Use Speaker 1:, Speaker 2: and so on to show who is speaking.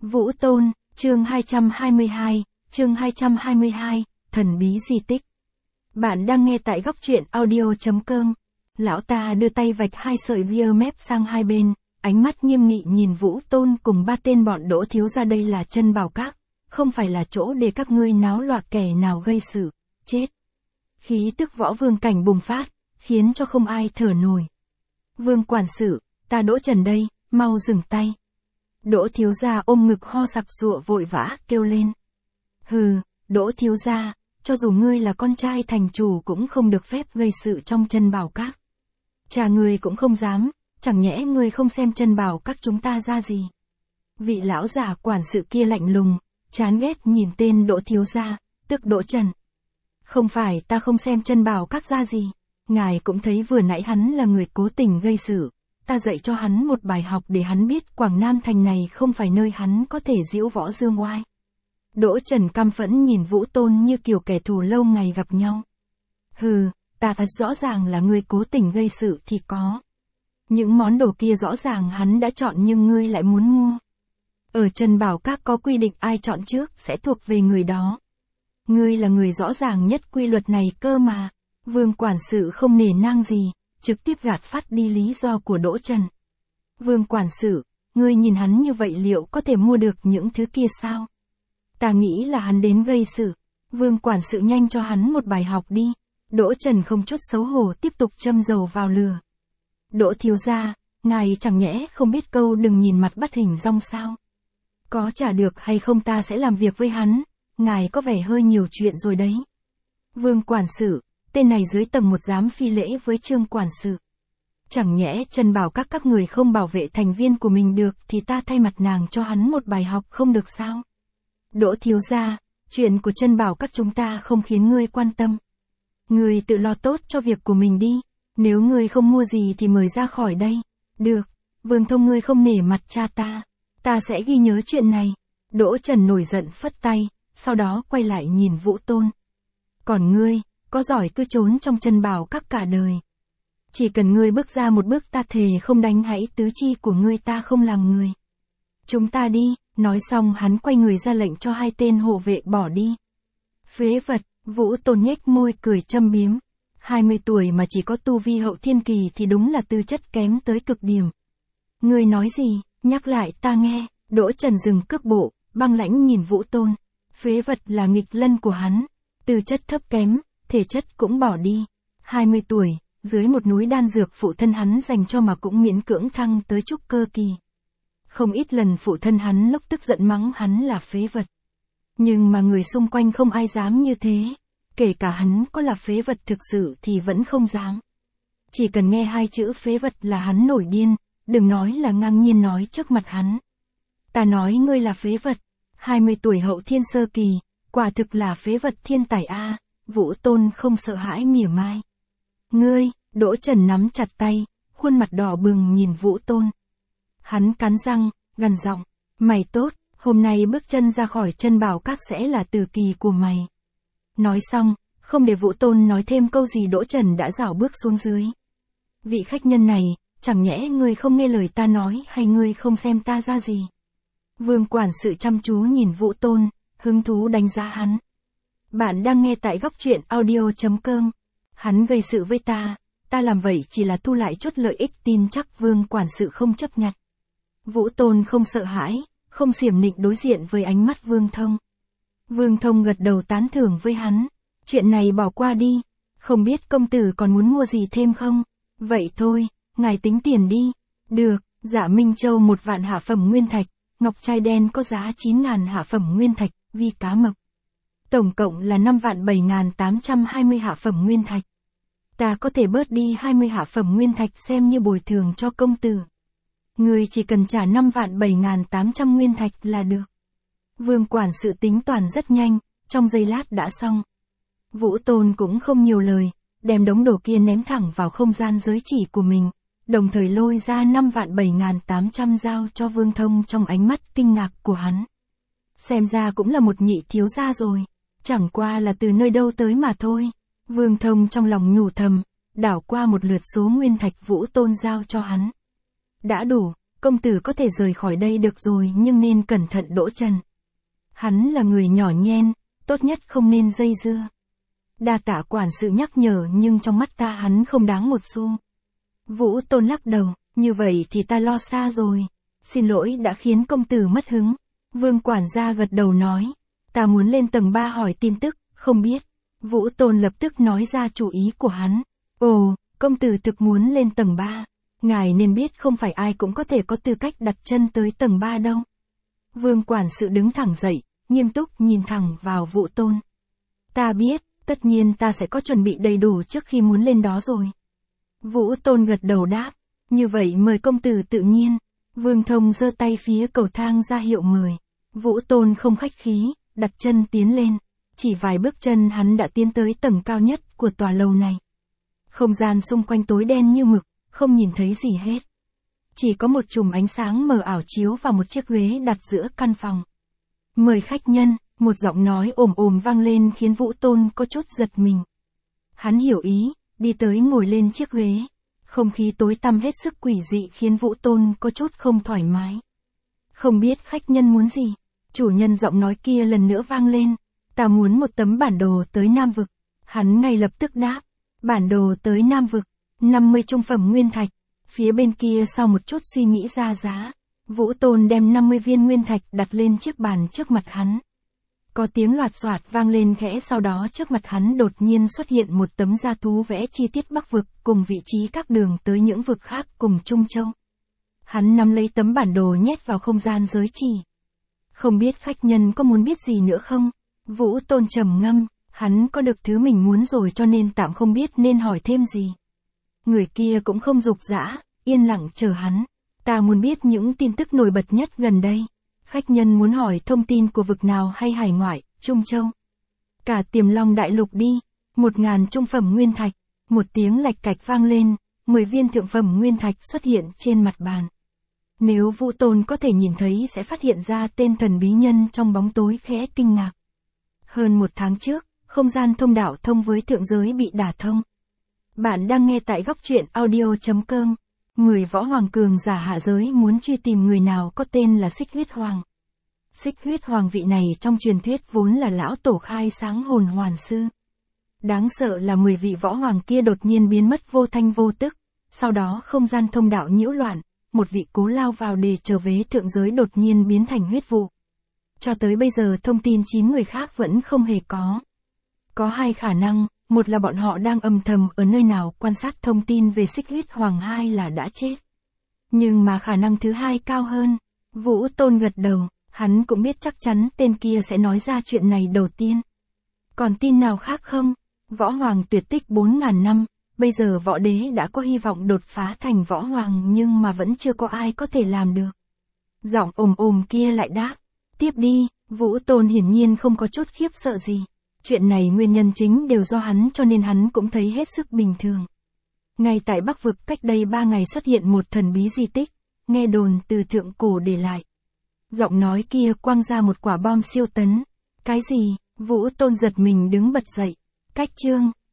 Speaker 1: Vũ Tôn, chương 222, thần bí di tích. Bạn đang nghe tại góc truyện audio.com. Lão ta đưa tay vạch hai sợi ria mép sang hai bên, ánh mắt nghiêm nghị nhìn Vũ Tôn cùng ba tên bọn Đỗ thiếu gia. Đây là Chân Bảo Các, không phải là chỗ để các ngươi náo loạn kẻ nào gây sự, chết. Khí tức võ vương cảnh bùng phát, khiến cho không ai thở nổi. Vương quản sự, ta Đỗ Trần đây, mau dừng tay. Đỗ thiếu gia ôm ngực ho sặc sụa vội vã kêu lên. Hừ, Đỗ thiếu gia, cho dù ngươi là con trai thành chủ cũng không được phép gây sự trong Chân Bảo Các. Chà, ngươi cũng không dám, chẳng nhẽ ngươi không xem Chân Bảo Các chúng ta ra gì. Vị lão già quản sự kia lạnh lùng, chán ghét nhìn tên Đỗ thiếu gia, tức Đỗ Trần. Không phải ta không xem Chân Bảo Các ra gì, ngài cũng thấy vừa nãy hắn là người cố tình gây sự. Ta dạy cho hắn một bài học để hắn biết Quảng Nam thành này không phải nơi hắn có thể diễu võ dương oai. Đỗ Trần căm phẫn nhìn Vũ Tôn như kiểu kẻ thù lâu ngày gặp nhau. Hừ, ta thật rõ ràng là ngươi cố tình gây sự thì có. Những món đồ kia rõ ràng hắn đã chọn nhưng ngươi lại muốn mua. Ở Chân Bảo Các có quy định ai chọn trước sẽ thuộc về người đó. Ngươi là người rõ ràng nhất quy luật này cơ mà. Vương quản sự không nể nang gì, trực tiếp gạt phát đi lý do của Đỗ Trần. Vương quản sự, ngươi nhìn hắn như vậy liệu có thể mua được những thứ kia sao? Ta nghĩ là hắn đến gây sự. Vương quản sự nhanh cho hắn một bài học đi. Đỗ Trần không chút xấu hổ tiếp tục châm dầu vào lửa. Đỗ thiếu gia, ngài chẳng nhẽ không biết câu đừng nhìn mặt bắt hình dong sao? Có trả được hay không ta sẽ làm việc với hắn, ngài có vẻ hơi nhiều chuyện rồi đấy. Vương quản sự, tên này dưới tầng một dám phi lễ với Trương quản sự. Chẳng nhẽ Chân Bảo các người không bảo vệ thành viên của mình được thì ta thay mặt nàng cho hắn một bài học không được sao? Đỗ thiếu gia, chuyện của Chân Bảo Các chúng ta không khiến ngươi quan tâm. Ngươi tự lo tốt cho việc của mình đi, nếu ngươi không mua gì thì mời ra khỏi đây. Được, Vương thông ngươi không nể mặt cha ta sẽ ghi nhớ chuyện này. Đỗ Trần nổi giận phất tay, sau đó quay lại nhìn Vũ Tôn. Còn ngươi, có giỏi cứ trốn trong Chân Bảo Các cả đời. Chỉ cần ngươi bước ra một bước ta thề không đánh gãy tứ chi của ngươi, ta không làm người. Chúng ta đi, nói xong hắn quay người ra lệnh cho hai tên hộ vệ bỏ đi. Phế vật, Vũ Tôn nhếch môi cười châm biếm. 20 tuổi mà chỉ có tu vi hậu thiên kỳ thì đúng là tư chất kém tới cực điểm. Ngươi nói gì, nhắc lại ta nghe. Đỗ Trần dừng cước bộ, băng lãnh nhìn Vũ Tôn. Phế vật là nghịch lân của hắn, tư chất thấp kém, thể chất cũng bỏ đi. 20 tuổi, dưới một núi đan dược phụ thân hắn dành cho mà cũng miễn cưỡng thăng tới trúc cơ kỳ. Không ít lần phụ thân hắn lúc tức giận mắng hắn là phế vật. Nhưng mà người xung quanh không ai dám như thế. Kể cả hắn có là phế vật thực sự thì vẫn không dám. Chỉ cần nghe hai chữ phế vật là hắn nổi điên, đừng nói là ngang nhiên nói trước mặt hắn. Ta nói ngươi là phế vật, 20 tuổi hậu thiên sơ kỳ, quả thực là phế vật thiên tài a. Vũ Tôn không sợ hãi mỉa mai. Ngươi, Đỗ Trần nắm chặt tay, khuôn mặt đỏ bừng nhìn Vũ Tôn. Hắn cắn răng, gằn giọng, mày tốt, hôm nay bước chân ra khỏi Chân Bảo Các sẽ là tử kỳ của mày. Nói xong, không để Vũ Tôn nói thêm câu gì Đỗ Trần đã rảo bước xuống dưới. Vị khách nhân này, chẳng nhẽ ngươi không nghe lời ta nói hay ngươi không xem ta ra gì? Vương quản sự chăm chú nhìn Vũ Tôn, hứng thú đánh giá hắn. Bạn đang nghe tại góc truyện audio.com. Hắn gây sự với ta làm vậy chỉ là thu lại chút lợi ích, tin chắc Vương quản sự không chấp nhận. Vũ Tôn không sợ hãi, không xiểm nịnh đối diện với ánh mắt Vương Thông. Vương Thông gật đầu tán thưởng với hắn. Chuyện này bỏ qua đi, không biết công tử còn muốn mua gì thêm không? Vậy thôi, ngài tính tiền đi. Được, Dạ Minh Châu 1 vạn hạ phẩm nguyên thạch, ngọc trai đen có giá 9.000 hạ phẩm nguyên thạch, vi cá mập. Tổng cộng là 5.007.820 hạ phẩm nguyên thạch. Ta có thể bớt đi 20 hạ phẩm nguyên thạch xem như bồi thường cho công tử. Ngươi chỉ cần trả 5.007.800 nguyên thạch là được. Vương quản sự tính toán rất nhanh, trong giây lát đã xong. Vũ Tôn cũng không nhiều lời, đem đống đồ kia ném thẳng vào không gian giới chỉ của mình, đồng thời lôi ra 5.007.800 giao cho Vương Thông trong ánh mắt kinh ngạc của hắn. Xem ra cũng là một nhị thiếu gia rồi, chẳng qua là từ nơi đâu tới mà thôi. Vương Thông trong lòng nhủ thầm, đảo qua một lượt số nguyên thạch Vũ Tôn giao cho hắn. Đã đủ, công tử có thể rời khỏi đây được rồi nhưng nên cẩn thận Đỗ Trần. Hắn là người nhỏ nhen, tốt nhất không nên dây dưa. Đa tạ quản sự nhắc nhở nhưng trong mắt ta hắn không đáng một xu. Vũ Tôn lắc đầu, như vậy thì ta lo xa rồi. Xin lỗi đã khiến công tử mất hứng. Vương quản gia gật đầu nói, ta muốn lên tầng 3 hỏi tin tức, không biết. Vũ Tôn lập tức nói ra chủ ý của hắn. Ồ, công tử thực muốn lên tầng 3. Ngài nên biết không phải ai cũng có thể có tư cách đặt chân tới tầng 3 đâu. Vương quản sự đứng thẳng dậy, nghiêm túc nhìn thẳng vào Vũ Tôn. Ta biết, tất nhiên ta sẽ có chuẩn bị đầy đủ trước khi muốn lên đó rồi. Vũ Tôn gật đầu đáp, như vậy mời công tử tự nhiên. Vương Thông giơ tay phía cầu thang ra hiệu mời. Vũ Tôn không khách khí, đặt chân tiến lên. Chỉ vài bước chân hắn đã tiến tới tầng cao nhất của tòa lầu này. Không gian xung quanh tối đen như mực, không nhìn thấy gì hết. Chỉ có một chùm ánh sáng mờ ảo chiếu vào một chiếc ghế đặt giữa căn phòng. Mời khách nhân, một giọng nói ồm ồm vang lên khiến Vũ Tôn có chút giật mình. Hắn hiểu ý, đi tới ngồi lên chiếc ghế. Không khí tối tăm hết sức quỷ dị khiến Vũ Tôn có chút không thoải mái. Không biết khách nhân muốn gì? Chủ nhân giọng nói kia lần nữa vang lên. Ta muốn một tấm bản đồ tới Nam Vực. Hắn ngay lập tức đáp. Bản đồ tới Nam Vực, 50 trung phẩm nguyên thạch. Phía bên kia sau một chút suy nghĩ ra giá, Vũ Tôn đem 50 viên nguyên thạch đặt lên chiếc bàn trước mặt hắn. Có tiếng loạt xoạt vang lên khẽ, sau đó trước mặt hắn đột nhiên xuất hiện một tấm gia thú vẽ chi tiết Bắc Vực cùng vị trí các đường tới những vực khác cùng Trung Châu. Hắn nắm lấy tấm bản đồ nhét vào không gian giới chỉ. Không biết khách nhân có muốn biết gì nữa không? Vũ Tôn trầm ngâm, hắn có được thứ mình muốn rồi cho nên tạm không biết nên hỏi thêm gì. Người kia cũng không dục dã, yên lặng chờ hắn. Ta muốn biết những tin tức nổi bật nhất gần đây. Khách nhân muốn hỏi thông tin của vực nào hay hải ngoại, Trung Châu. Cả Tiềm Long đại lục đi. 1000 trung phẩm nguyên thạch. Một tiếng lạch cạch vang lên, 10 viên thượng phẩm nguyên thạch xuất hiện trên mặt bàn. Nếu Vũ Tôn có thể nhìn thấy sẽ phát hiện ra tên thần bí nhân trong bóng tối khẽ kinh ngạc. Hơn 1 tháng trước, không gian thông đạo thông với thượng giới bị đả thông. Bạn đang nghe tại góc truyện audio.com. 10 võ hoàng cường giả hạ giới muốn truy tìm người nào có tên là Xích Huyết Hoàng. Xích Huyết Hoàng vị này trong truyền thuyết vốn là lão tổ khai sáng hồn hoàn sư. Đáng sợ là 10 vị võ hoàng kia đột nhiên biến mất vô thanh vô tức. Sau đó không gian thông đạo nhiễu loạn, một vị cố lao vào để trở về thượng giới đột nhiên biến thành huyết vụ. Cho tới bây giờ thông tin 9 người khác vẫn không hề có. Có 2 khả năng, một là bọn họ đang âm thầm ở nơi nào quan sát thông tin về Xích Huyết Hoàng, 2 là đã chết. Nhưng mà khả năng thứ 2 cao hơn. Vũ Tôn gật đầu, hắn cũng biết chắc chắn tên kia sẽ nói ra chuyện này đầu tiên. Còn tin nào khác không? Võ Hoàng tuyệt tích 4.000 năm, bây giờ võ đế đã có hy vọng đột phá thành võ hoàng nhưng mà vẫn chưa có ai có thể làm được. Giọng ồm ồm kia lại đáp, tiếp đi. Vũ Tôn hiển nhiên không có chút khiếp sợ gì. Chuyện này nguyên nhân chính đều do hắn cho nên hắn cũng thấy hết sức bình thường. Ngay tại Bắc Vực cách đây 3 ngày xuất hiện một thần bí di tích, nghe đồn từ thượng cổ để lại. Giọng nói kia quăng ra một quả bom siêu tấn. Cái gì? Vũ Tôn giật mình đứng bật dậy. Cách chương